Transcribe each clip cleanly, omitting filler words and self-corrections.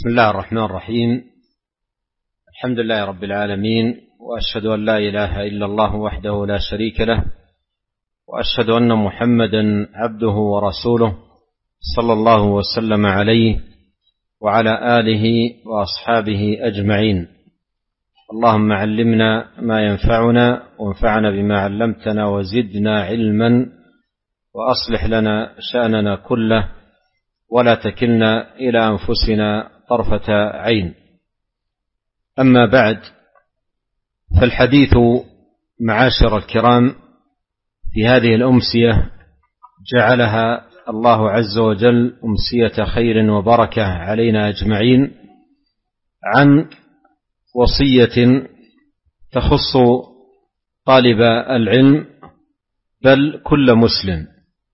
بسم الله الرحمن الرحيم. الحمد لله رب العالمين، وأشهد أن لا إله إلا الله وحده لا شريك له، وأشهد أن محمدا عبده ورسوله صلى الله وسلم عليه وعلى آله وأصحابه أجمعين. اللهم علمنا ما ينفعنا وانفعنا بما علمتنا وزدنا علما، وأصلح لنا شأننا كله ولا تكلنا إلى أنفسنا طرفة عين. أما بعد، فالحديث معاشر الكرام في هذه الأمسية جعلها الله عز وجل أمسية خير وبركة علينا أجمعين، عن وصية تخص طالب العلم بل كل مسلم،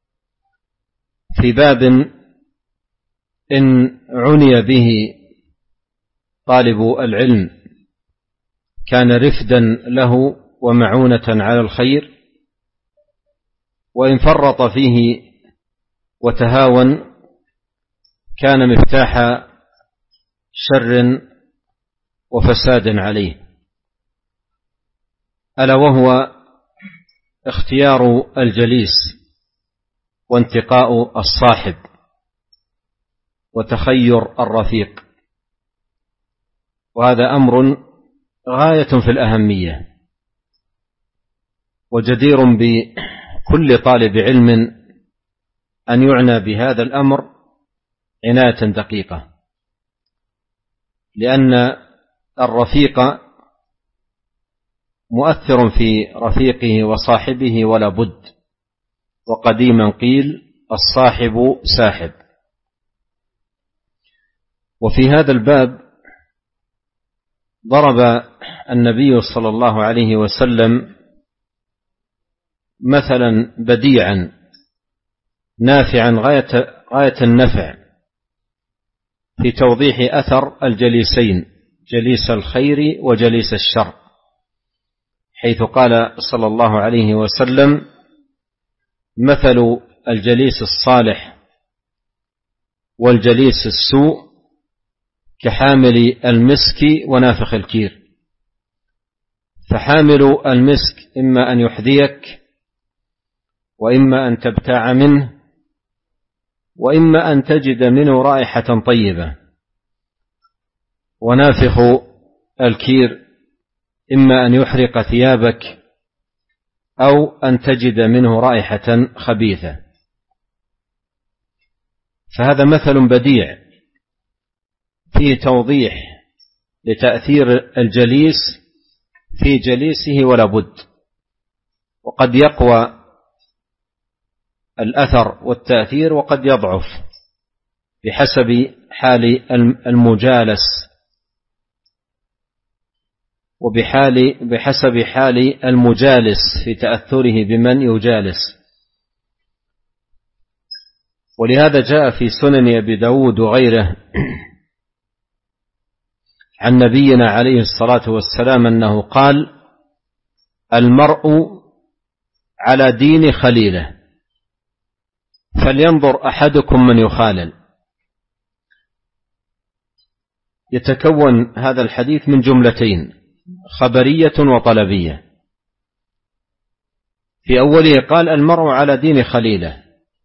في باب إن عني به طالب العلم كان رفدا له ومعونة على الخير، وإن فرط فيه وتهاون كان مفتاح شر وفساد عليه، ألا وهو اختيار الجليس وانتقاء الصاحب وتخير الرفيق. وهذا أمر غاية في الأهمية، وجدير بكل طالب علم أن يعنى بهذا الأمر عناية دقيقة، لأن الرفيق مؤثر في رفيقه وصاحبه ولا بد، وقديما قيل الصاحب ساحب. وفي هذا الباب ضرب النبي صلى الله عليه وسلم مثلا بديعا نافعا غاية النفع في توضيح أثر الجليسين، جليس الخير وجليس الشر، حيث قال صلى الله عليه وسلم: مثل الجليس الصالح والجليس السوء كحامل المسك ونافخ الكير. فحامل المسك إما أن يحذيك، وإما أن تبتاع منه، وإما أن تجد منه رائحة طيبة. ونافخ الكير إما أن يحرق ثيابك، أو أن تجد منه رائحة خبيثة. فهذا مثل بديع فيه توضيح لتأثير الجليس في جليسه ولا بد، وقد يقوى الأثر والتأثير وقد يضعف بحسب حال المجالس وبحسب حال المجالس في تأثره بمن يجالس. ولهذا جاء في سنن أبي داود وغيره عن نبينا عليه الصلاة والسلام أنه قال: المرء على دين خليله، فلينظر أحدكم من يخالل. يتكون هذا الحديث من جملتين، خبرية وطلبية. في أوله قال: المرء على دين خليله،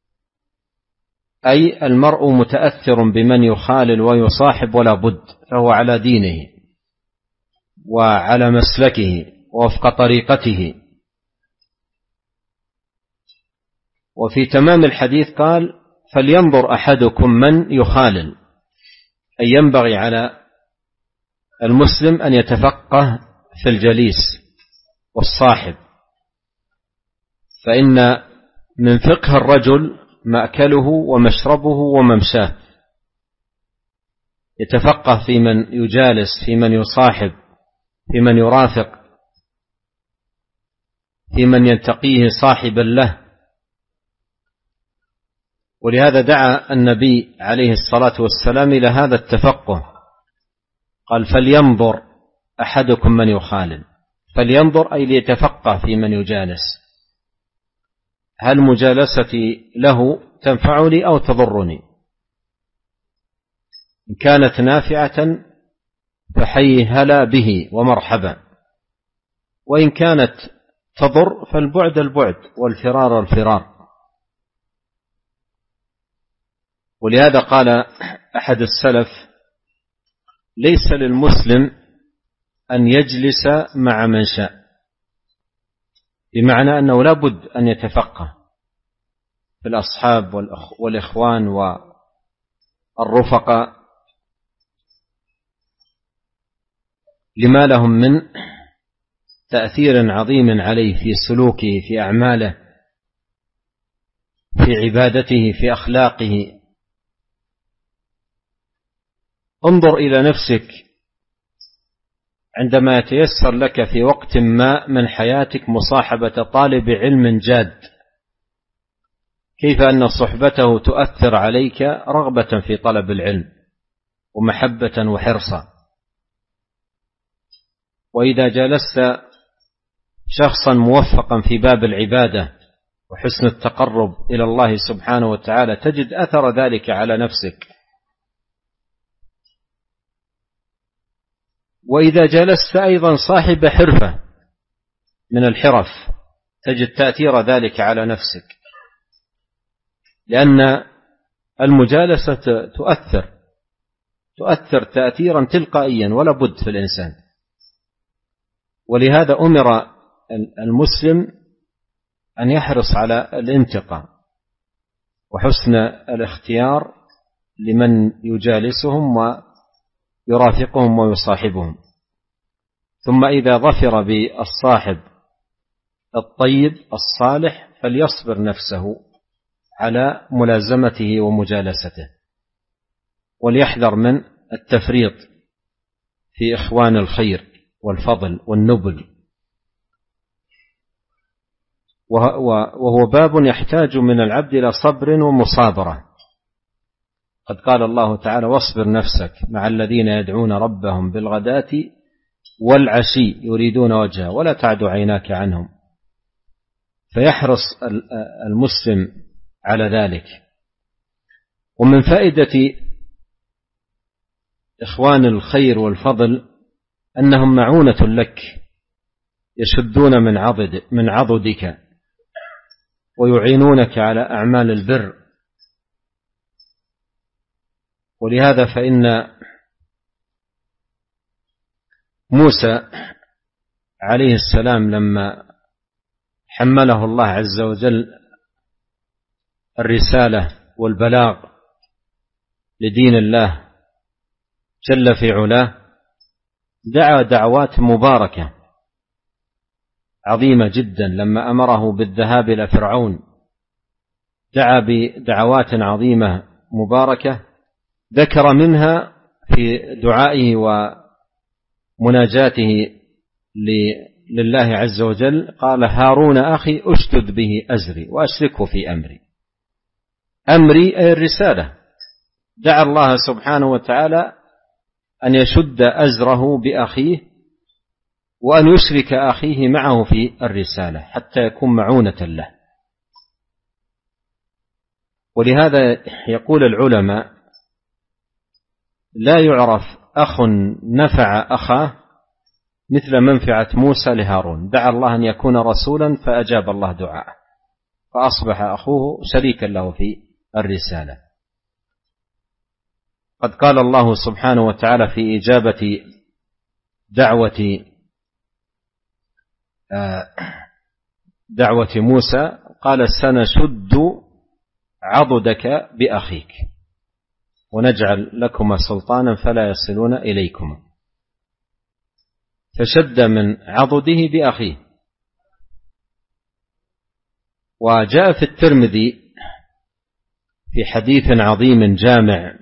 أي المرء متأثر بمن يخالل ويصاحب ولا بد، فهو على دينه وعلى مسلكه ووفق طريقته. وفي تمام الحديث قال: فلينظر أحدكم من يخالل، أي ينبغي على المسلم أن يتفقه في الجليس والصاحب، فإن من فقه الرجل مأكله ومشربه وممشاه. يتفقه في من يجالس، في من يصاحب، في من يرافق، في من ينتقيه صاحبا له. ولهذا دعا النبي عليه الصلاة والسلام إلى هذا التفقه، قال: فلينظر أحدكم من يخالل. فلينظر أي ليتفقه في من يجالس، هل مجالستي له تنفعني أو تضرني؟ إن كانت نافعة فحي هلا به ومرحبا، وإن كانت تضر فالبعد البعد والفرار الفرار. ولهذا قال أحد السلف: ليس للمسلم أن يجلس مع من شاء، بمعنى أنه لا بد أن يتفقه في الأصحاب والإخوان والرفقاء لما لهم من تأثير عظيم عليه في سلوكه، في أعماله، في عبادته، في أخلاقه. انظر إلى نفسك عندما يتيسر لك في وقت ما من حياتك مصاحبة طالب علم جاد، كيف أن صحبته تؤثر عليك رغبة في طلب العلم ومحبة وحرصا. وإذا جلست شخصا موفقا في باب العبادة وحسن التقرب إلى الله سبحانه وتعالى تجد أثر ذلك على نفسك. وإذا جلست أيضا صاحب حرفة من الحرف تجد تأثير ذلك على نفسك، لأن المجالسة تؤثر تأثيرا تلقائيا ولا بد في الإنسان. ولهذا أمر المسلم أن يحرص على الانتقاء وحسن الاختيار لمن يجالسهم ويرافقهم ويصاحبهم. ثم إذا ظفر بالصاحب الطيب الصالح فليصبر نفسه على ملازمته ومجالسته، وليحذر من التفريط في إخوان الخير والفضل والنبل. وهو باب يحتاج من العبد إلى صبر ومصابرة. قد قال الله تعالى: واصبر نفسك مع الذين يدعون ربهم بالغداة والعشي يريدون وجهه ولا تعد عيناك عنهم. فيحرص المسلم على ذلك. ومن فائدة إخوان الخير والفضل أنهم معونة لك، يشدون من عضدك ويعينونك على أعمال البر. ولهذا فإن موسى عليه السلام لما حمله الله عز وجل الرسالة والبلاغ لدين الله جل في علاه دعا دعوات مباركة عظيمة جدا. لما أمره بالذهاب إلى فرعون دعا بدعوات عظيمة مباركة، ذكر منها في دعائه ومناجاته لله عز وجل قال: هارون أخي أشدد به أزري وأشركه في أمري أي الرسالة. دعا الله سبحانه وتعالى أن يشد أزره بأخيه وأن يشرك أخيه معه في الرسالة حتى يكون معونة له. ولهذا يقول العلماء: لا يعرف أخ نفع أخاه مثل منفعة موسى لهارون. دعا الله أن يكون رسولا فأجاب الله دعاءه فأصبح أخوه شريكا له في الرسالة. قد قال الله سبحانه وتعالى في إجابة دعوة موسى قال: سنشد عضدك بأخيك ونجعل لكما سلطانا فلا يصلون إليكما. فشد من عضده بأخيه. وجاء في الترمذي في حديث عظيم جامع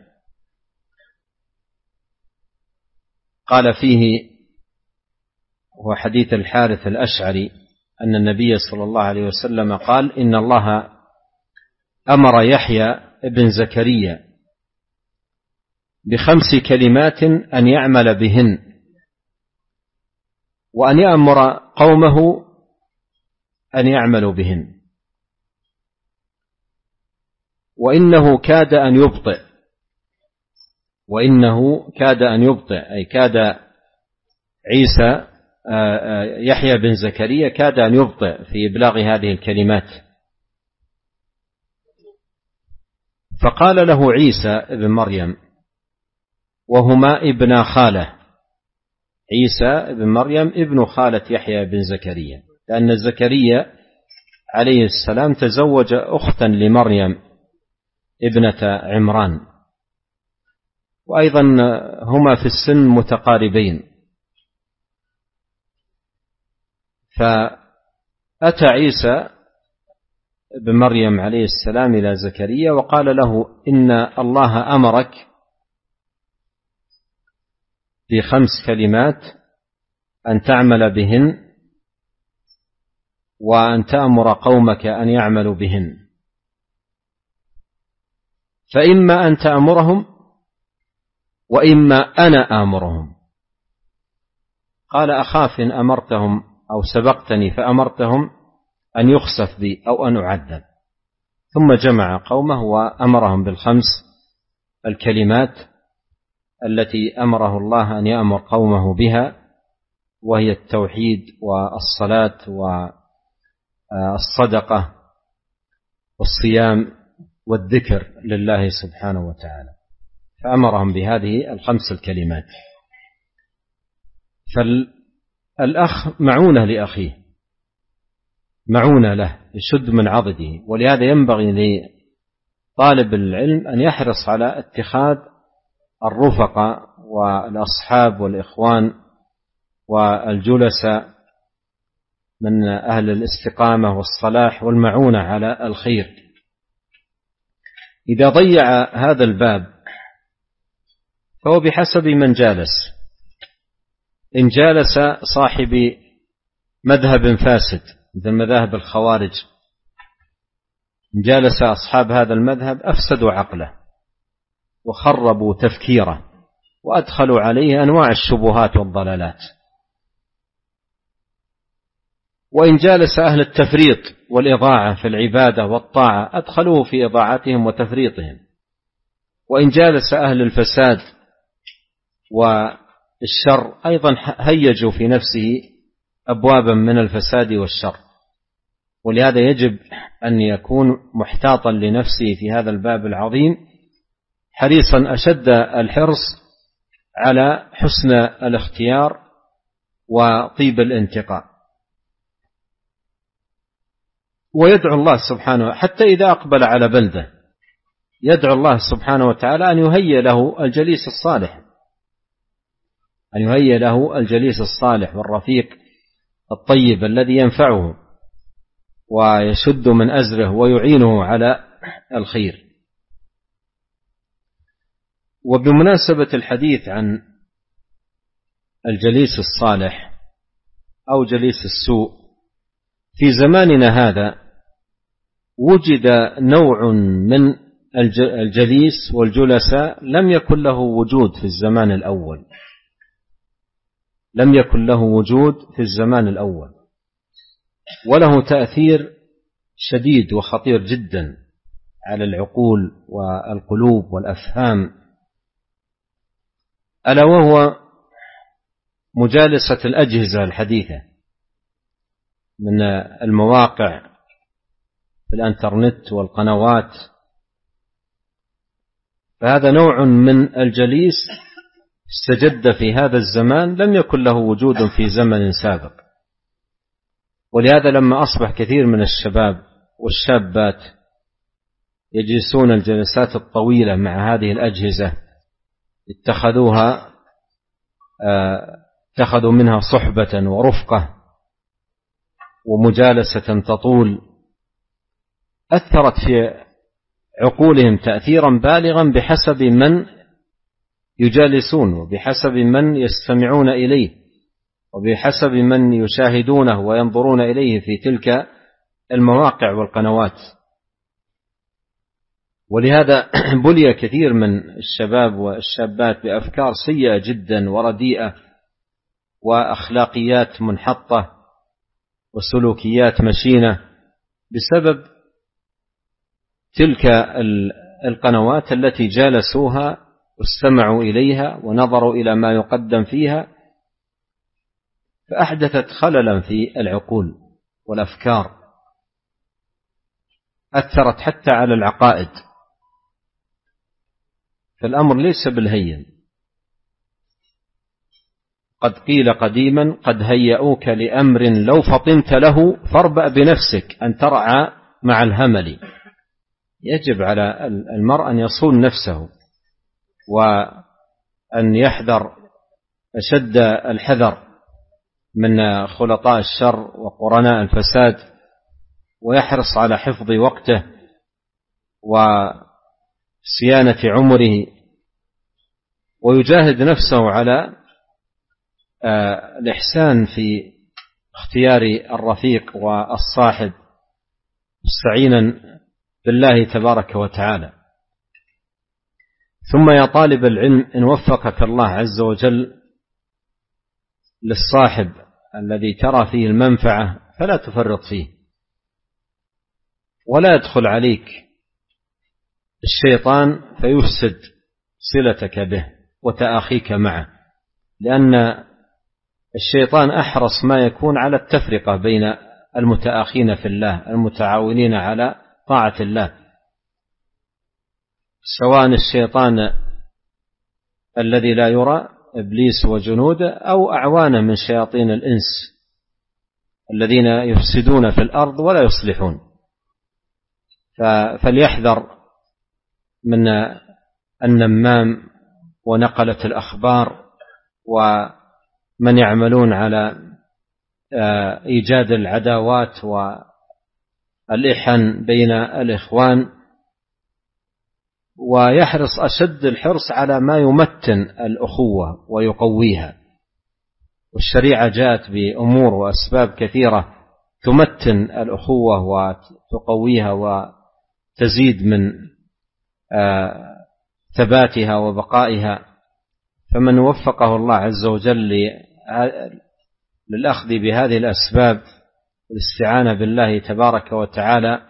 قال فيه، هو حديث الحارث الأشعري، أن النبي صلى الله عليه وسلم قال: إن الله أمر يحيى ابن زكريا ب5 كلمات أن يعمل بهن وأن يأمر قومه أن يعملوا بهن، وإنه كاد أن يبطئ وإنه كاد أن يبطئ، أي كاد عيسى يحيى بن زكريا كاد أن يبطئ في إبلاغ هذه الكلمات. فقال له عيسى ابن مريم، وهما ابن خالة، عيسى ابن مريم ابن خالة يحيى بن زكريا، لأن زكريا عليه السلام تزوج أختا لمريم ابنة عمران، وأيضا هما في السن متقاربين. فأتى عيسى بن مريم عليه السلام إلى زكريا وقال له: إن الله أمرك ب5 كلمات أن تعمل بهن وأن تأمر قومك أن يعملوا بهن، فإما أن تأمرهم وإما أنا آمرهم. قال: أخاف إن أمرتهم أو سبقتني فأمرتهم أن يخسف بي أو أن أعذب. ثم جمع قومه وأمرهم ب5 الكلمات التي أمره الله أن يأمر قومه بها، وهي التوحيد والصلاة والصدقة والصيام والذكر لله سبحانه وتعالى، فأمرهم بهذه ال5 الكلمات. فالأخ معونة لأخيه، معونة له يشد من عضده، ولهذا ينبغي لطالب العلم أن يحرص على اتخاذ الرفقاء والأصحاب والإخوان والجلساء من أهل الاستقامة والصلاح والمعونة على الخير. إذا ضيع هذا الباب فهو بحسب من جالس. إن جالس صاحب مذهب فاسد مثل مذاهب الخوارج، إن جالس أصحاب هذا المذهب أفسدوا عقله وخربوا تفكيره وأدخلوا عليه أنواع الشبهات والضلالات. وإن جالس أهل التفريط والإضاعة في العبادة والطاعة أدخلوه في إضاعتهم وتفريطهم. وإن جالس أهل الفساد والشر أيضا هيجوا في نفسه أبوابا من الفساد والشر. ولهذا يجب أن يكون محتاطا لنفسه في هذا الباب العظيم، حريصا أشد الحرص على حسن الاختيار وطيب الانتقاء، ويدعو الله سبحانه حتى إذا أقبل على بلده يدعو الله سبحانه وتعالى أن يهيئ له الجليس الصالح، أن يهيئ له الجليس الصالح والرفيق الطيب الذي ينفعه ويشد من أزره ويعينه على الخير. وبمناسبة الحديث عن الجليس الصالح أو جليس السوء، في زماننا هذا وجد نوع من الجليس والجلساء لم يكن له وجود في الزمان الأول، لم يكن له وجود في الزمان الأول، وله تأثير شديد وخطير جدا على العقول والقلوب والأفهام، ألا وهو مجالسة الأجهزة الحديثة من المواقع في الانترنت والقنوات. فهذا نوع من الجليس استجد في هذا الزمان لم يكن له وجود في زمن سابق. ولهذا لما أصبح كثير من الشباب والشابات يجلسون الجلسات الطويلة مع هذه الأجهزة اتخذوا منها صحبة ورفقة ومجالسة تطول، أثرت في عقولهم تأثيرا بالغا بحسب من يجالسون وبحسب من يستمعون إليه وبحسب من يشاهدونه وينظرون إليه في تلك المواقع والقنوات. ولهذا بلي كثير من الشباب والشابات بأفكار سيئة جدا ورديئة وأخلاقيات منحطة وسلوكيات مشينة بسبب تلك القنوات التي جالسوها واستمعوا إليها ونظروا إلى ما يقدم فيها، فأحدثت خللا في العقول والأفكار، أثرت حتى على العقائد. فالأمر ليس بالهين. قد قيل قديما: قد هيئوك لأمر لو فطنت له فاربأ بنفسك أن ترعى مع الهمل. يجب على المرء أن يصون نفسه وأن يحذر أشد الحذر من خلطاء الشر وقرناء الفساد، ويحرص على حفظ وقته وصيانة عمره، ويجاهد نفسه على الإحسان في اختيار الرفيق والصاحب، مستعينا بالله تبارك وتعالى. ثم يا طالب العلم، إن وفقك الله عز وجل للصاحب الذي ترى فيه المنفعة فلا تفرط فيه، ولا يدخل عليك الشيطان فيفسد صلتك به وتآخيك معه، لأن الشيطان أحرص ما يكون على التفرقة بين المتآخين في الله المتعاونين على طاعة الله، سواء الشيطان الذي لا يرى إبليس وجنوده أو أعوانه من شياطين الإنس الذين يفسدون في الأرض ولا يصلحون. فليحذر من النمام ونقلة الأخبار ومن يعملون على إيجاد العداوات والإحن بين الإخوان، ويحرص أشد الحرص على ما يمتن الأخوة ويقويها. والشريعة جاءت بأمور وأسباب كثيرة تمتن الأخوة وتقويها وتزيد من ثباتها وبقائها. فمن وفقه الله عز وجل للأخذ بهذه الأسباب والاستعانة بالله تبارك وتعالى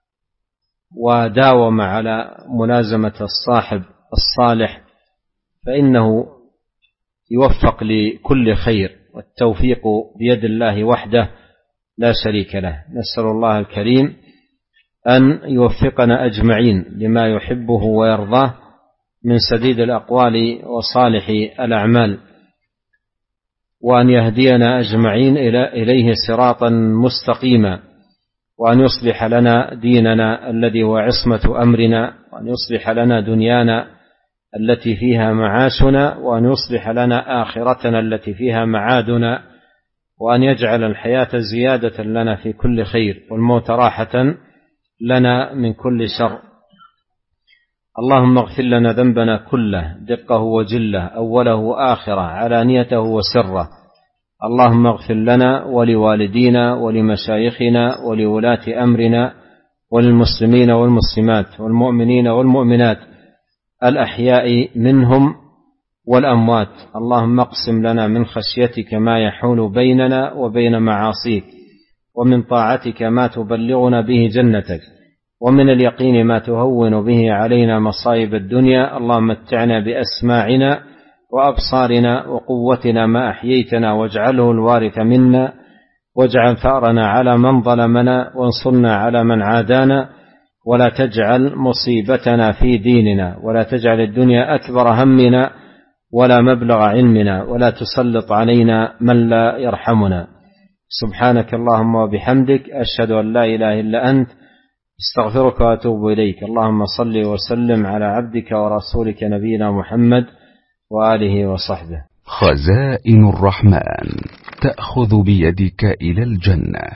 وداوم على ملازمة الصاحب الصالح فإنه يوفق لكل خير، والتوفيق بيد الله وحده لا شريك له. نسأل الله الكريم أن يوفقنا أجمعين لما يحبه ويرضاه من سديد الأقوال وصالح الأعمال، وأن يهدينا أجمعين إليه صراطا مستقيما، وأن يصلح لنا ديننا الذي هو عصمة أمرنا، وأن يصلح لنا دنيانا التي فيها معاشنا، وأن يصلح لنا آخرتنا التي فيها معادنا، وأن يجعل الحياة زيادة لنا في كل خير والموت راحة لنا من كل شر. اللهم اغفر لنا ذنبنا كله دقه وجله، أوله وآخره، علانيته وسره. اللهم اغفر لنا ولوالدينا ولمشايخنا ولولاة أمرنا وللمسلمين والمسلمات والمؤمنين والمؤمنات الأحياء منهم والأموات. اللهم اقسم لنا من خشيتك ما يحول بيننا وبين معاصيك، ومن طاعتك ما تبلغنا به جنتك، ومن اليقين ما تهون به علينا مصائب الدنيا. اللهم متعنا بأسماعنا وأبصارنا وقوتنا ما أحييتنا، واجعله الوارث منا، واجعل ثأرنا على من ظلمنا، وانصرنا على من عادانا، ولا تجعل مصيبتنا في ديننا، ولا تجعل الدنيا أكبر همنا ولا مبلغ علمنا، ولا تسلط علينا من لا يرحمنا. سبحانك اللهم وبحمدك، أشهد أن لا إله إلا أنت، استغفرك وأتوب إليك. اللهم صل وسلم على عبدك ورسولك نبينا محمد وآله وصحبه. خزائن الرحمن تأخذ بيدك إلى الجنة.